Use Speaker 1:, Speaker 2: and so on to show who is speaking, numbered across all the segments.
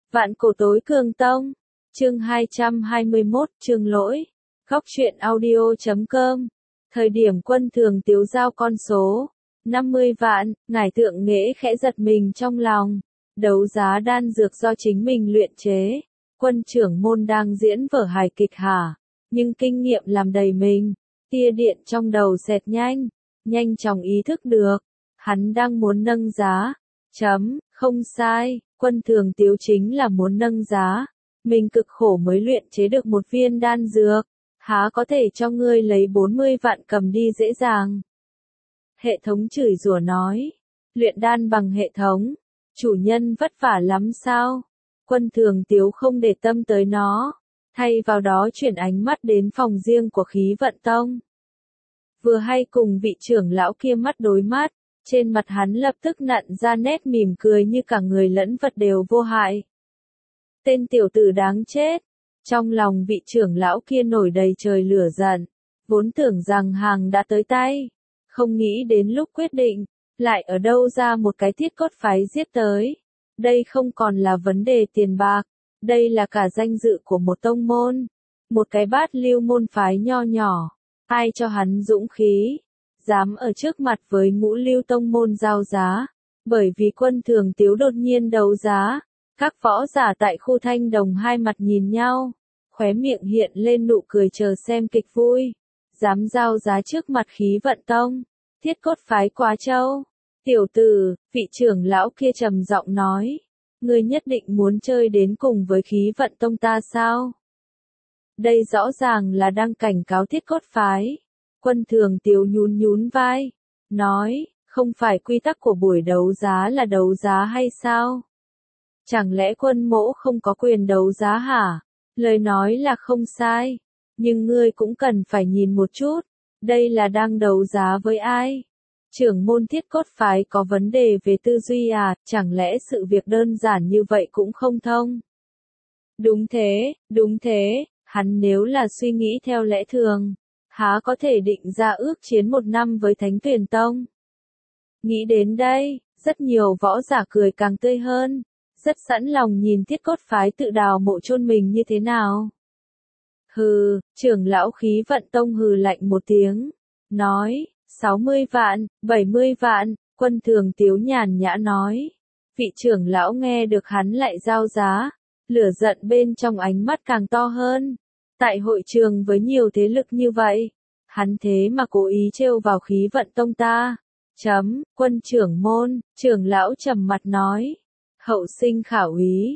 Speaker 1: Vạn cổ tối cường tông. Chương 221, chương lỗi. Góc truyện audio.com. Thời điểm Quân Thường Tiếu giao con số 50 vạn, ngải Tượng Nghệ khẽ giật mình trong lòng. Đấu giá đan dược do chính mình luyện chế. Quân trưởng môn đang diễn vở hài kịch hả? Nhưng kinh nghiệm làm đầy mình. Tia điện trong đầu xẹt nhanh chóng ý thức được. Hắn đang muốn nâng giá. Không sai, Quân Thường Tiếu chính là muốn nâng giá. Mình cực khổ mới luyện chế được một viên đan dược. Há có thể cho ngươi lấy 40 vạn cầm đi dễ dàng. Hệ thống chửi rủa nói. Luyện đan bằng hệ thống. Chủ nhân vất vả lắm sao? Quân Thường Tiếu không để tâm tới nó. Thay vào đó chuyển ánh mắt đến phòng riêng của Khí Vận Tông. Vừa hay cùng vị trưởng lão kia mắt đối mắt. Trên mặt hắn lập tức nặn ra nét mỉm cười như cả người lẫn vật đều vô hại. Tên tiểu tử đáng chết. Trong lòng vị trưởng lão kia nổi đầy trời lửa giận. Vốn tưởng rằng hàng đã tới tay. Không nghĩ đến lúc quyết định, lại ở đâu ra một cái Thiết Cốt phái giết tới. Đây không còn là vấn đề tiền bạc. Đây là cả danh dự của một tông môn. Một cái Bát Lưu môn phái nho nhỏ. Ai cho hắn dũng khí? Dám ở trước mặt với Ngũ Lưu tông môn giao giá. Bởi vì Quân Thường Tiếu đột nhiên đấu giá. Các võ giả tại khu Thanh Đồng hai mặt nhìn nhau. Khóe miệng hiện lên nụ cười chờ xem kịch vui. Dám giao giá trước mặt Khí Vận Tông. Thiết Cốt phái quá trâu. Tiểu tử, vị trưởng lão kia trầm giọng nói. Ngươi nhất định muốn chơi đến cùng với Khí Vận Tông ta sao? Đây rõ ràng là đang cảnh cáo Thiết Cốt phái. Quân Thường Tiếu nhún vai. Nói, không phải quy tắc của buổi đấu giá là đấu giá hay sao? Chẳng lẽ Quân mỗ không có quyền đấu giá hả? Lời nói là không sai. Nhưng ngươi cũng cần phải nhìn một chút. Đây là đang đấu giá với ai? Trưởng môn Thiết Cốt phái có vấn đề về tư duy à? Chẳng lẽ sự việc đơn giản như vậy cũng không thông? Đúng thế. Hắn nếu là suy nghĩ theo lẽ thường, há có thể định ra ước chiến 1 năm với Thánh Tuyền Tông? Nghĩ đến đây, rất nhiều võ giả cười càng tươi hơn. Rất sẵn lòng nhìn Thiết Cốt phái tự đào mộ chôn mình như thế nào. Hừ, trưởng lão Khí Vận Tông hừ lạnh một tiếng. Nói, 60 vạn, 70 vạn, Quân Thường Tiếu nhàn nhã nói. Vị trưởng lão nghe được hắn lại giao giá. Lửa giận bên trong ánh mắt càng to hơn. Tại hội trường với nhiều thế lực như vậy. Hắn thế mà cố ý trêu vào Khí Vận Tông ta. Quân trưởng môn, trưởng lão trầm mặt nói. Hậu sinh khảo ý,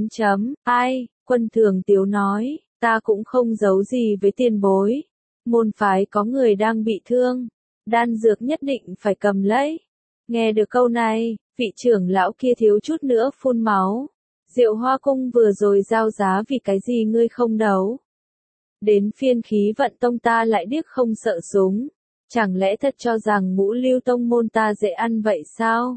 Speaker 1: ai, Quân Thường Tiếu nói, ta cũng không giấu gì với tiền bối. Môn phái có người đang bị thương, đan dược nhất định phải cầm lấy. Nghe được câu này, vị trưởng lão kia thiếu chút nữa phun máu. Diệu Hoa Cung vừa rồi giao giá vì cái gì ngươi không đấu? Đến phiên Khí Vận Tông ta lại điếc không sợ súng. Chẳng lẽ thật cho rằng Ngũ Lưu tông môn ta dễ ăn vậy sao?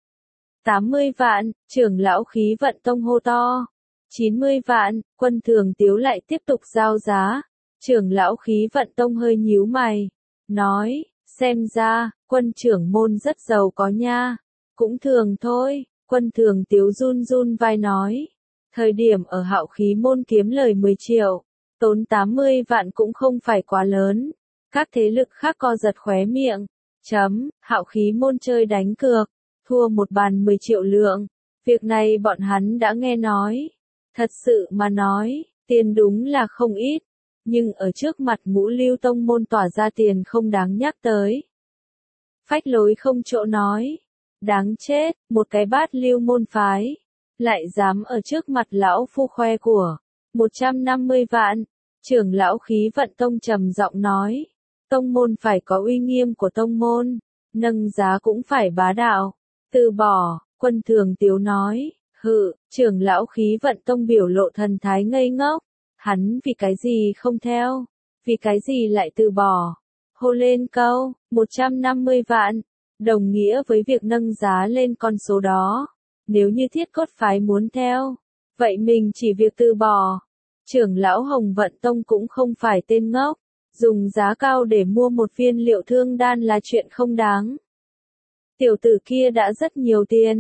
Speaker 1: 80 vạn, trưởng lão Khí Vận Tông hô to. 90 vạn, Quân Thường Tiếu lại tiếp tục giao giá. Trưởng lão Khí Vận Tông hơi nhíu mày. Nói, xem ra, quân trưởng môn rất giàu có nha. Cũng thường thôi, Quân Thường Tiếu run vai nói. Thời điểm ở Hạo Khí môn kiếm lời 10 triệu. Tốn 80 vạn cũng không phải quá lớn. Các thế lực khác co giật khóe miệng. Hạo Khí môn chơi đánh cược. Thua một bàn 10 triệu lượng. Việc này bọn hắn đã nghe nói. Thật sự mà nói, tiền đúng là không ít. Nhưng ở trước mặt Ngũ Lưu tông môn tỏa ra tiền không đáng nhắc tới. Phách lối không chỗ nói. Đáng chết, một cái Bát Lưu môn phái. Lại dám ở trước mặt lão phu khoe của 150 vạn. Trưởng lão Khí Vận Tông trầm giọng nói. Tông môn phải có uy nghiêm của tông môn. Nâng giá cũng phải bá đạo. Từ bỏ, Quân Thường Tiếu nói. Trưởng lão Khí Vận Tông biểu lộ thần thái ngây ngốc. Hắn vì cái gì không theo? Vì cái gì lại từ bỏ? Hô lên câu, 150 vạn. Đồng nghĩa với việc nâng giá lên con số đó. Nếu như Thiết Cốt phái muốn theo, vậy mình chỉ việc từ bỏ. Trưởng lão Hồng Vận Tông cũng không phải tên ngốc. Dùng giá cao để mua một viên liệu thương đan là chuyện không đáng. Tiểu tử kia đã rất nhiều tiền.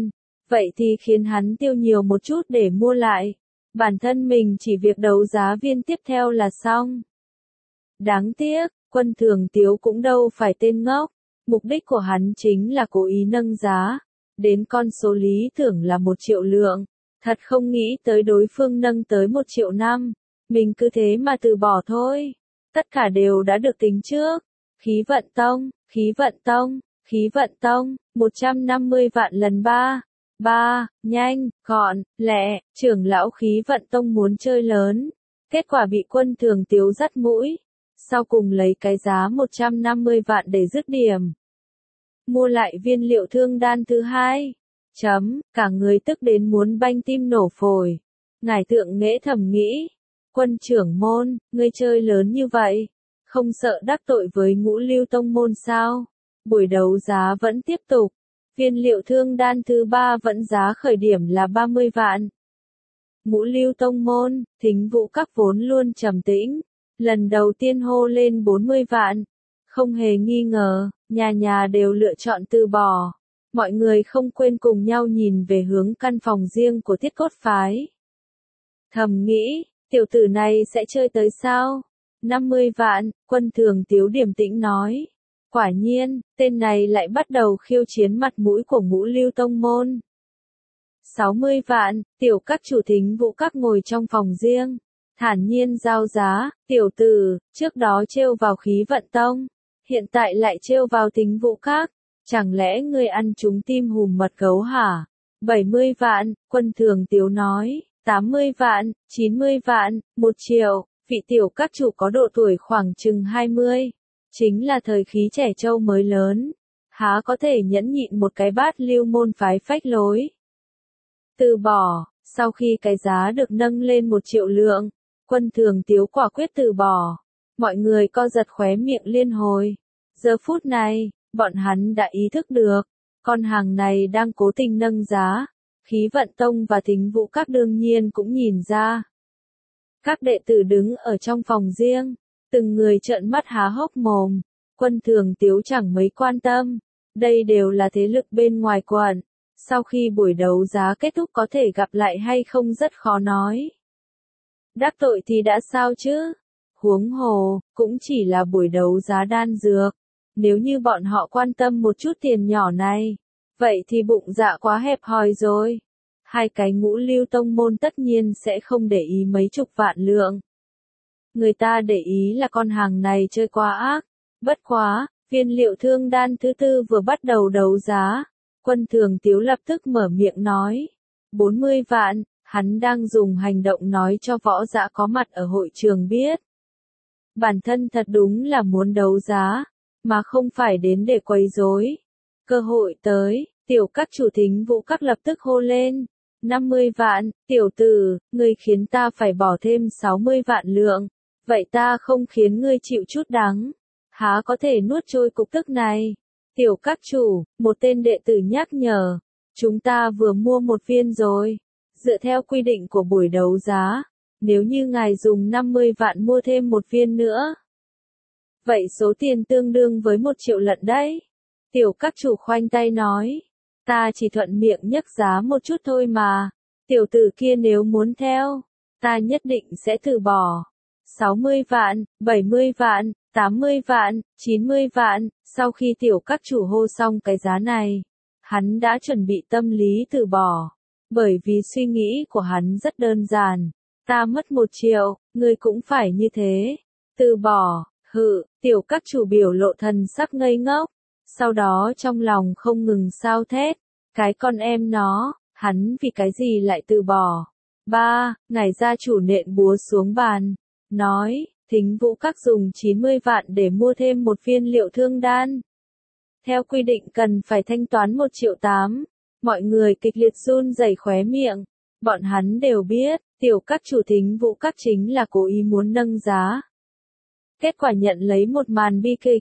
Speaker 1: vậy thì khiến hắn tiêu nhiều một chút để mua lại. Bản thân mình chỉ việc đấu giá viên tiếp theo là xong. Đáng tiếc, Quân Thường Tiếu cũng đâu phải tên ngốc. Mục đích của hắn chính là cố ý nâng giá. Đến con số lý tưởng là 1 triệu lượng. Thật không nghĩ tới đối phương nâng tới 1 triệu năm. Mình cứ thế mà từ bỏ thôi. Tất cả đều đã được tính trước. Khí vận tông, khí vận tông, khí vận tông, 150 vạn lần 3. 3, nhanh, gọn, lẹ, trưởng lão khí vận tông muốn chơi lớn. Kết quả bị Quân Thường Tiếu dắt mũi. Sau cùng lấy cái giá 150 vạn để dứt điểm. Mua lại viên liệu thương đan thứ hai. Cả người tức đến muốn banh tim nổ phổi. Ngải Tượng Nghệ thầm nghĩ. Quân trưởng môn, ngươi chơi lớn như vậy. Không sợ đắc tội với Ngũ Lưu tông môn sao? Buổi đấu giá vẫn tiếp tục. Viên liệu thương đan thứ 3 vẫn giá khởi điểm là 30 vạn. Ngũ Lưu tông môn, Thính Vũ Các vốn luôn trầm tĩnh. Lần đầu tiên hô lên 40 vạn. Không hề nghi ngờ, nhà nhà đều lựa chọn từ bỏ. Mọi người không quên cùng nhau nhìn về hướng căn phòng riêng của Thiết Cốt Phái. Thầm nghĩ, tiểu tử này sẽ chơi tới sao? 50 vạn, Quân Thường Tiếu điềm tĩnh nói. Quả nhiên, tên này lại bắt đầu khiêu chiến mặt mũi của Ngũ Lưu tông môn. 60 vạn, tiểu các chủ Thính Vũ Các ngồi trong phòng riêng. Thản nhiên giao giá, tiểu tử, trước đó trêu vào khí vận tông. Hiện tại lại trêu vào Thính Vũ Các. Chẳng lẽ ngươi ăn trúng tim hùm mật gấu hả? 70 vạn, Quân Thường Tiếu nói. 80 vạn, 90 vạn, 1 triệu. Vị tiểu các chủ có độ tuổi khoảng chừng 20. Chính là thời khí trẻ trâu mới lớn. Há có thể nhẫn nhịn một cái bát Lưu môn phái phách lối. Từ bỏ, sau khi cái giá được nâng lên 1 triệu lượng, Quân Thường Tiếu quả quyết từ bỏ. Mọi người co giật khóe miệng liên hồi. Giờ phút này, bọn hắn đã ý thức được, con hàng này đang cố tình nâng giá. Khí vận tông và Thính Vũ Các đương nhiên cũng nhìn ra. Các đệ tử đứng ở trong phòng riêng, từng người trợn mắt há hốc mồm. Quân Thường Tiếu chẳng mấy quan tâm. Đây đều là thế lực bên ngoài quận. Sau khi buổi đấu giá kết thúc có thể gặp lại hay không rất khó nói. Đắc tội thì đã sao chứ? Huống hồ, cũng chỉ là buổi đấu giá đan dược. Nếu như bọn họ quan tâm một chút tiền nhỏ này, vậy thì bụng dạ quá hẹp hòi rồi. Hai cái Ngũ Lưu tông môn tất nhiên sẽ không để ý mấy chục vạn lượng. Người ta để ý là con hàng này chơi quá ác. Bất quá, viên liệu thương đan thứ 4 vừa bắt đầu đấu giá. Quân Thường Tiếu lập tức mở miệng nói. 40 vạn, hắn đang dùng hành động nói cho võ dạ có mặt ở hội trường biết. Bản thân thật đúng là muốn đấu giá, mà không phải đến để quấy rối. Cơ hội tới, tiểu các chủ Thính Vũ Các lập tức hô lên. 50 vạn, tiểu tử, ngươi khiến ta phải bỏ thêm 60 vạn lượng. Vậy ta không khiến ngươi chịu chút đắng. Há có thể nuốt trôi cục tức này. Tiểu các chủ, một tên đệ tử nhắc nhở. Chúng ta vừa mua 1 viên rồi. Dựa theo quy định của buổi đấu giá, nếu như ngài dùng 50 vạn mua thêm 1 viên nữa, vậy số tiền tương đương với 1 triệu lận đấy. Tiểu các chủ khoanh tay nói. Ta chỉ thuận miệng nhắc giá một chút thôi mà. Tiểu tử kia nếu muốn theo, ta nhất định sẽ từ bỏ. 60 vạn, 70 vạn, 80 vạn, 90 vạn. Sau khi tiểu các chủ hô xong cái giá này, hắn đã chuẩn bị tâm lý từ bỏ. Bởi vì suy nghĩ của hắn rất đơn giản. Ta mất 1 triệu, ngươi cũng phải như thế. Từ bỏ, tiểu các chủ biểu lộ thần sắc ngây ngốc. Sau đó trong lòng không ngừng sao thét. Cái con em nó, hắn vì cái gì lại từ bỏ. Ngài gia chủ nện búa xuống bàn. Nói, Thính Vũ Các dùng 90 vạn để mua thêm 1 viên liệu thương đan. Theo quy định cần phải thanh toán 1 triệu 8. Mọi người kịch liệt run rẩy khóe miệng. Bọn hắn đều biết, tiểu các chủ Thính Vũ Các chính là cố ý muốn nâng giá. Kết quả nhận lấy một màn bi kịch.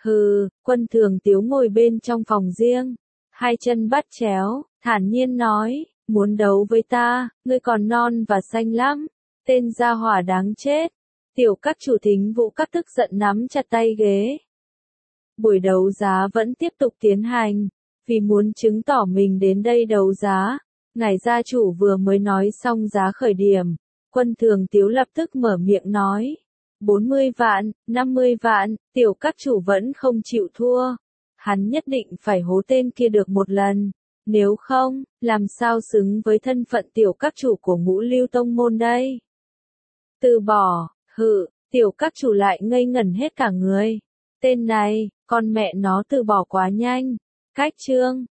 Speaker 1: Quân Thường Tiếu ngồi bên trong phòng riêng. Hai chân bắt chéo, thản nhiên nói, muốn đấu với ta, ngươi còn non và xanh lắm. Tên gia hỏa đáng chết. Tiểu các chủ Thính Vũ Các tức giận nắm chặt tay ghế. Buổi đấu giá vẫn tiếp tục tiến hành. Vì muốn chứng tỏ mình đến đây đấu giá, ngài gia chủ vừa mới nói xong giá khởi điểm, Quân Thường Tiếu lập tức mở miệng nói. 40 vạn, 50 vạn, tiểu các chủ vẫn không chịu thua. Hắn nhất định phải hố tên kia được một lần. Nếu không, làm sao xứng với thân phận tiểu các chủ của Ngũ Lưu Tông Môn đây? Từ bỏ, tiểu các chủ lại ngây ngẩn hết cả người. Tên này, con mẹ nó từ bỏ quá nhanh. Cách chương